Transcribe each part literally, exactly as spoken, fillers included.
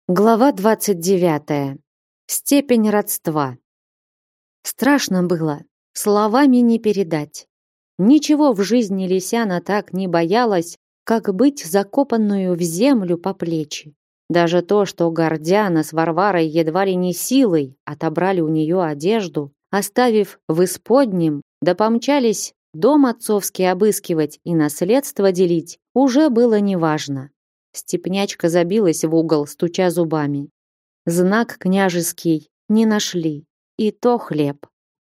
Глава двадцать девятая. Степень родства. Страшно было, словами не передать. Ничего в жизни Лисяна так не боялась, как быть закопанную в землю по плечи. Даже то, что Гордяна с Варварой едва ли не силой отобрали у нее одежду, оставив в исподнем, да помчались дом отцовский обыскивать и наследство делить, уже было неважно. Степнячка забилась в угол, стуча зубами. Знак княжеский не нашли, и то хлеб.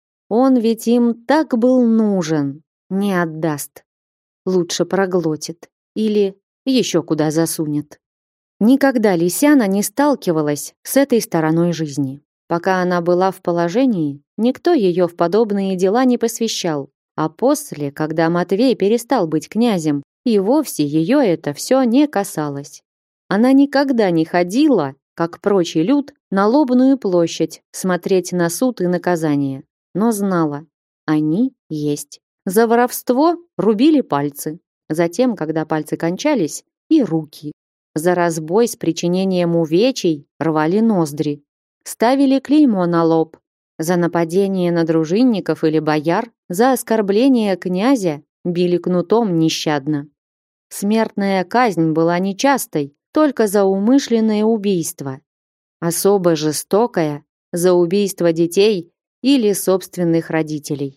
Он ведь им так был нужен, не отдаст. Лучше проглотит или еще куда засунет. Никогда Лисяна не сталкивалась с этой стороной жизни. Пока она была в положении, никто ее в подобные дела не посвящал. А после, когда Матвей перестал быть князем, и вовсе ее это все не касалось. Она никогда не ходила, как прочий люд, на Лобную площадь смотреть на суд и наказание. Но знала, они есть. За воровство рубили пальцы. Затем, когда пальцы кончались, и руки. За разбой с причинением увечий рвали ноздри. Ставили клеймо на лоб. За нападение на дружинников или бояр, за оскорбление князя били кнутом нещадно. Смертная казнь была нечастой, только за умышленное убийство. Особо жестокая за убийство детей или собственных родителей.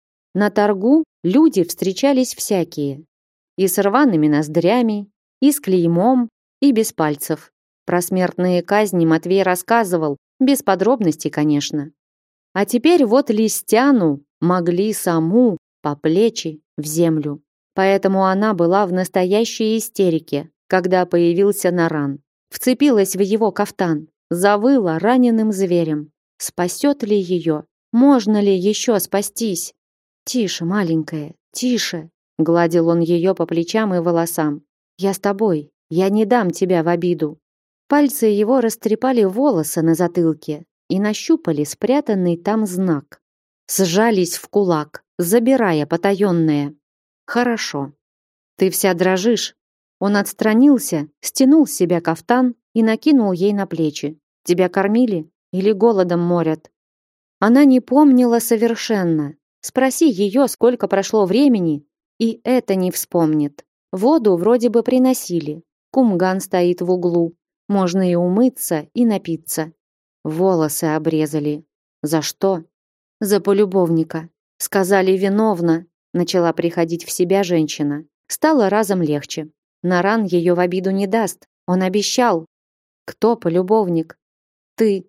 На торгу люди встречались всякие. И с рваными ноздрями, и с клеймом, и без пальцев. Про смертные казни Матвей рассказывал, без подробностей, конечно. А теперь вот Листяну могли саму по плечи в землю. Поэтому она была в настоящей истерике, когда появился Наран. Вцепилась в его кафтан, завыла раненым зверем. Спасет ли ее? Можно ли еще спастись? Тише, маленькая, тише, гладил он ее по плечам и волосам. Я с тобой, я не дам тебя в обиду. Пальцы его растрепали волосы на затылке и нащупали спрятанный там знак. Сжались в кулак, забирая потаенное. Хорошо. Ты вся дрожишь. Он отстранился, стянул с себя кафтан и накинул ей на плечи. Тебя кормили или голодом морят? Она не помнила совершенно. Спроси ее, сколько прошло времени, и это не вспомнит. Воду вроде бы приносили. Кумган стоит в углу. Можно и умыться, и напиться. Волосы обрезали. За что? За полюбовника. Сказали, виновна. Начала приходить в себя женщина. Стало разом легче. Наран ее в обиду не даст. Он обещал. Кто полюбовник? Ты.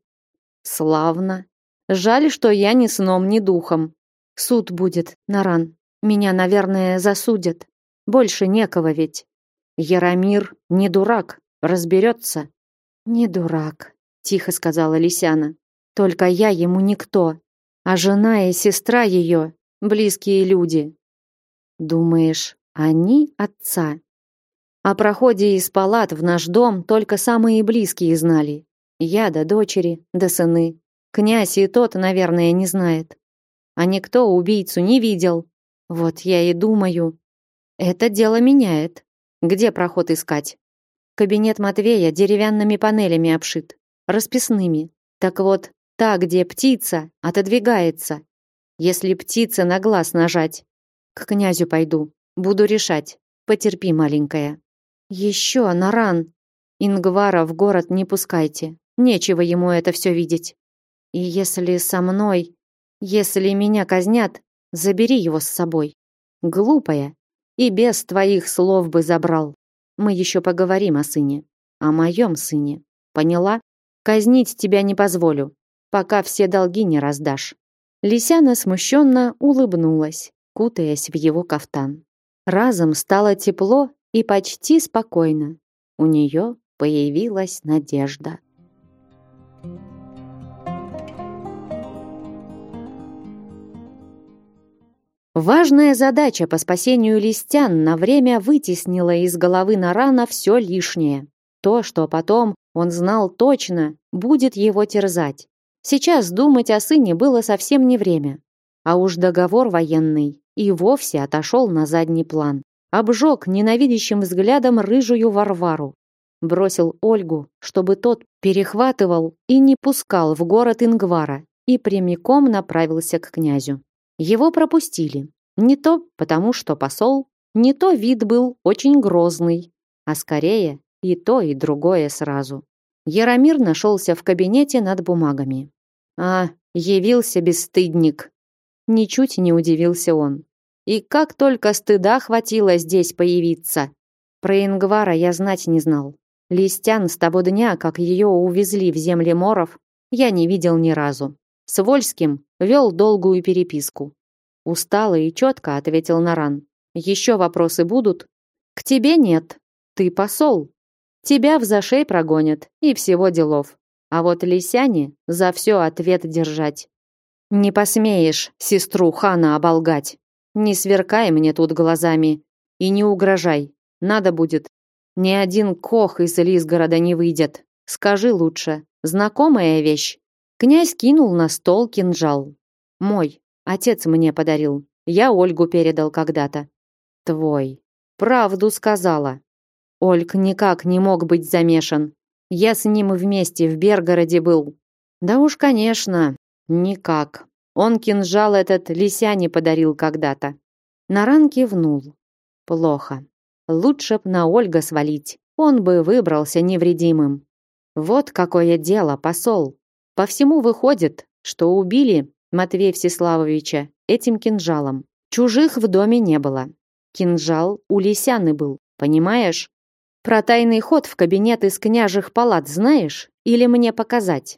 Славно. Жаль, что я ни сном, ни духом. Суд будет, Наран. Меня, наверное, засудят. Больше некого ведь. Яромир не дурак, разберется. Не дурак, тихо сказала Лисяна. Только я ему никто. А жена и сестра ее близкие люди. Думаешь, они отца? О проходе из палат в наш дом только самые близкие знали. Я да дочери, да сыны. Князь и тот, наверное, не знает. А никто убийцу не видел. Вот я и думаю. Это дело меняет. Где проход искать? Кабинет Матвея деревянными панелями обшит. Расписными. Так вот, та, где птица, отодвигается. Если птице на глаз нажать. К князю пойду. Буду решать. Потерпи, маленькая. Еще, Наран. Ингвара в город не пускайте. Нечего ему это все видеть. И если со мной, если меня казнят, забери его с собой. Глупая. И без твоих слов бы забрал. Мы еще поговорим о сыне. О моем сыне. Поняла? Казнить тебя не позволю, пока все долги не раздашь. Лисяна смущенно улыбнулась, кутаясь в его кафтан. Разом стало тепло и почти спокойно. У нее появилась надежда. Важная задача по спасению Листян на время вытеснила из головы Нарана все лишнее. То, что потом он знал точно, будет его терзать. Сейчас думать о сыне было совсем не время. А уж договор военный и вовсе отошел на задний план. Обжег ненавидящим взглядом рыжую Варвару. бросил Ольгу, чтобы тот перехватывал и не пускал в город Ингвара, и прямиком направился к князю. Его пропустили. Не то потому, что посол, не то вид был очень грозный, а скорее и то, и другое сразу. Яромир нашелся в кабинете над бумагами. А, явился бесстыдник. Ничуть не удивился он. И как только стыда хватило здесь появиться. Про Ингвара я знать не знал. Листян с того дня, как ее увезли в земли моров, я не видел ни разу. С Вольским вел долгую переписку. Устало и четко ответил Наран. Еще вопросы будут? К тебе нет. Ты посол. Тебя в зашей прогонят, и всего делов. А вот лисяне за все ответ держать. Не посмеешь сестру хана оболгать. Не сверкай мне тут глазами и не угрожай. Надо будет. Ни один кох из Лисгорода не выйдет. Скажи лучше, знакомая вещь? Князь кинул на стол кинжал. Мой. Отец мне подарил. Я Ольгу передал когда-то. Твой. Правду сказала. Ольг никак не мог быть замешан. Я с ним вместе в Бергороде был. Да уж, конечно, никак. Он кинжал этот лисяне подарил когда-то. Наран кивнул. Плохо. Лучше б на Ольга свалить. Он бы выбрался невредимым. Вот какое дело, посол. По всему выходит, что убили Матвея Всеславовича этим кинжалом. Чужих в доме не было. Кинжал у лисяны был, понимаешь? Про тайный ход в кабинет из княжих палат знаешь? Или мне показать?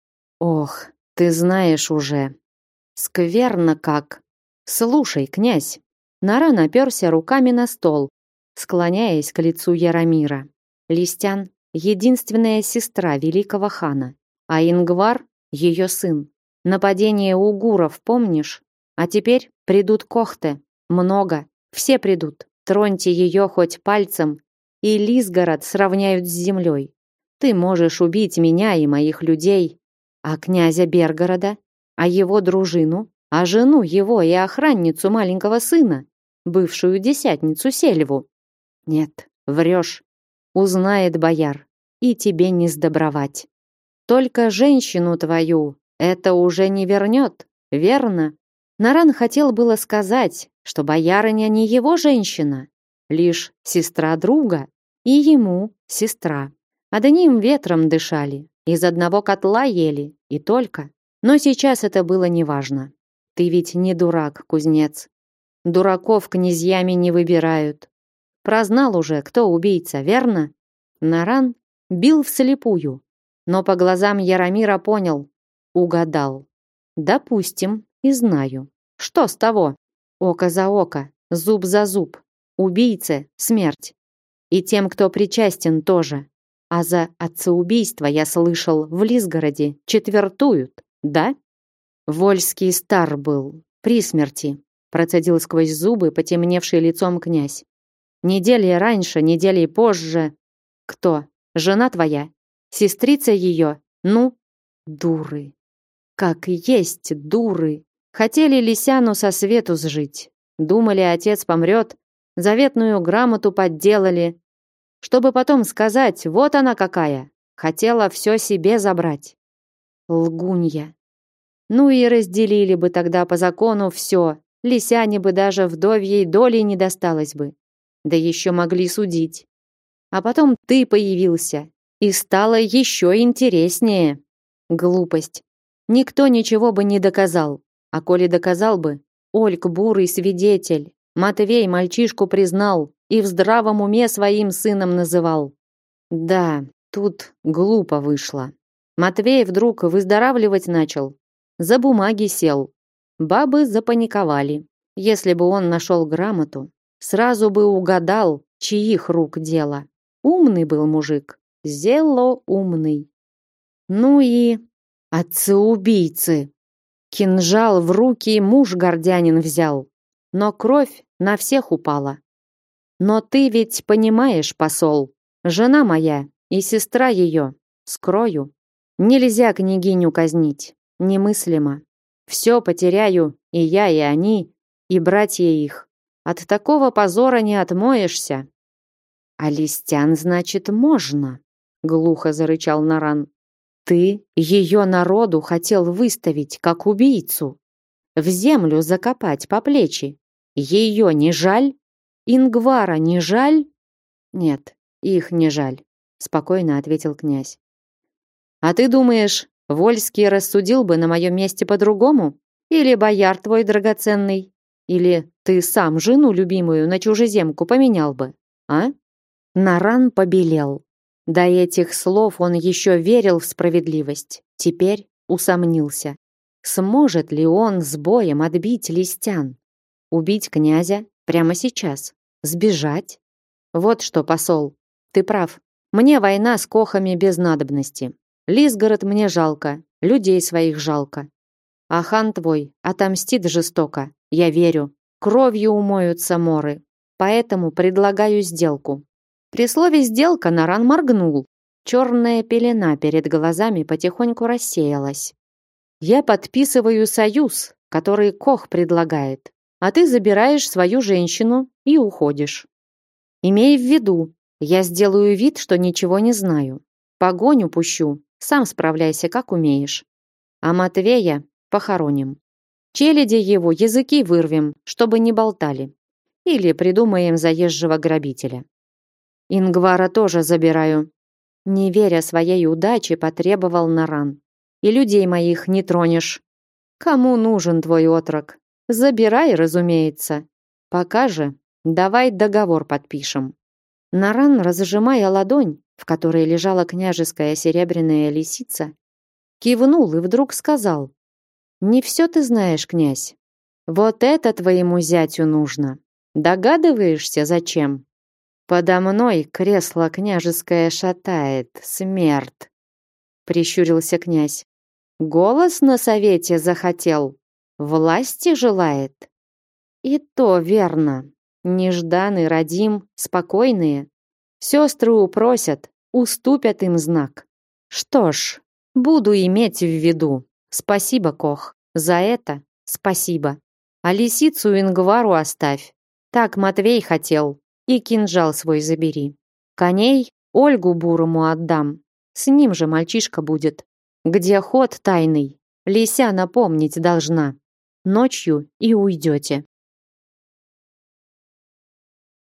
Ох, ты знаешь уже. Скверно как. Слушай, князь. Наран оперся руками на стол, склоняясь к лицу Яромира. Листян — единственная сестра великого хана, а Ингвар — ее сын. Нападение угуров, помнишь? А теперь придут кохты. Много. Все придут. Троньте ее хоть пальцем, и Лисгород сравняют с землей. Ты можешь убить меня и моих людей, а князя Бергорода, а его дружину, а жену его и охранницу маленького сына, бывшую десятницу Сельву. Нет, врешь. Узнает бояр, и тебе не сдобровать. Только женщину твою это уже не вернет, верно? Наран хотел было сказать, что боярыня не его женщина, лишь сестра друга, и ему сестра. Одним ветром дышали, из одного котла ели, и только. Но сейчас это было неважно. Ты ведь не дурак, кузнец. Дураков князьями не выбирают. Прознал уже, кто убийца, верно? Наран бил вслепую, но по глазам Яромира понял, угадал. Допустим, и знаю. Что с того? Око за око, зуб за зуб. Убийце смерть. И тем, кто причастен, тоже. А за отцеубийство, я слышал, в Лисгороде четвертуют, да? Вольский стар был, при смерти, процедил сквозь зубы потемневший лицом князь. Недели раньше, недели позже. Кто? Жена твоя? Сестрица ее? Ну? Дуры. Как есть дуры. Хотели Лисяну со свету сжить. Думали, отец помрет, заветную грамоту подделали, чтобы потом сказать, вот она какая. Хотела все себе забрать. Лгунья. Ну и разделили бы тогда по закону все. Лисяне бы даже вдовьей доли не досталось бы. Да еще могли судить. А потом ты появился, и стало еще интереснее. Глупость. Никто ничего бы не доказал. А коли доказал бы, Ольг бурый свидетель. Матвей мальчишку признал и в здравом уме своим сыном называл. Да, тут глупо вышло. Матвей вдруг выздоравливать начал. За бумаги сел. Бабы запаниковали. Если бы он нашел грамоту, сразу бы угадал, чьих рук дело. Умный был мужик. Зело умный. Ну и отцы-убийцы. Кинжал в руки муж гордянин взял. Но кровь на всех упала. Но ты ведь понимаешь, посол, жена моя и сестра ее, скрою. Нельзя княгиню казнить, немыслимо. Все потеряю, и я, и они, и братья их. От такого позора не отмоешься. А Листян, значит, можно, глухо зарычал Наран. Ты ее народу хотел выставить как убийцу, в землю закопать по плечи. Ее не жаль? Ингвара не жаль? Нет, их не жаль, спокойно ответил князь. А ты думаешь, Вольский рассудил бы на моем месте по-другому? Или бояр твой драгоценный? Или ты сам жену любимую на чужеземку поменял бы? А? Наран побелел. До этих слов он еще верил в справедливость. Теперь усомнился. Сможет ли он с боем отбить Листян? Убить князя прямо сейчас? Сбежать? Вот что, посол, ты прав. Мне война с кохами без надобности. Лисгород мне жалко, людей своих жалко. А хан твой отомстит жестоко, я верю. Кровью умоются моры. Поэтому предлагаю сделку. При слове «сделка» Наран моргнул. Черная пелена перед глазами потихоньку рассеялась. Я подписываю союз, который Кох предлагает, а ты забираешь свою женщину и уходишь. Имей в виду, я сделаю вид, что ничего не знаю. Погоню пущу, сам справляйся, как умеешь. А Матвея похороним. Челяди его языки вырвем, чтобы не болтали. Или придумаем заезжего грабителя. Ингвара тоже забираю. Не веря своей удаче, потребовал Наран. И людей моих не тронешь. Кому нужен твой отрок? Забирай, разумеется. Пока же давай договор подпишем. Наран, разжимая ладонь, в которой лежала княжеская серебряная лисица, кивнул и вдруг сказал: «Не все ты знаешь, князь. Вот это твоему зятю нужно. Догадываешься, зачем? Подо мной кресло княжеское шатает, смерть», — прищурился князь. «Голос на совете захотел, власти желает». «И то верно. Неждан и Радим спокойные. Сестры упросят, уступят им знак. Что ж, буду иметь в виду. Спасибо, Кох, за это спасибо. А лисицу Ингвару оставь. Так Матвей хотел. И кинжал свой забери. Коней Ольгу Бурому отдам. С ним же мальчишка будет. Где ход тайный, Лися напомнить должна. Ночью и уйдете.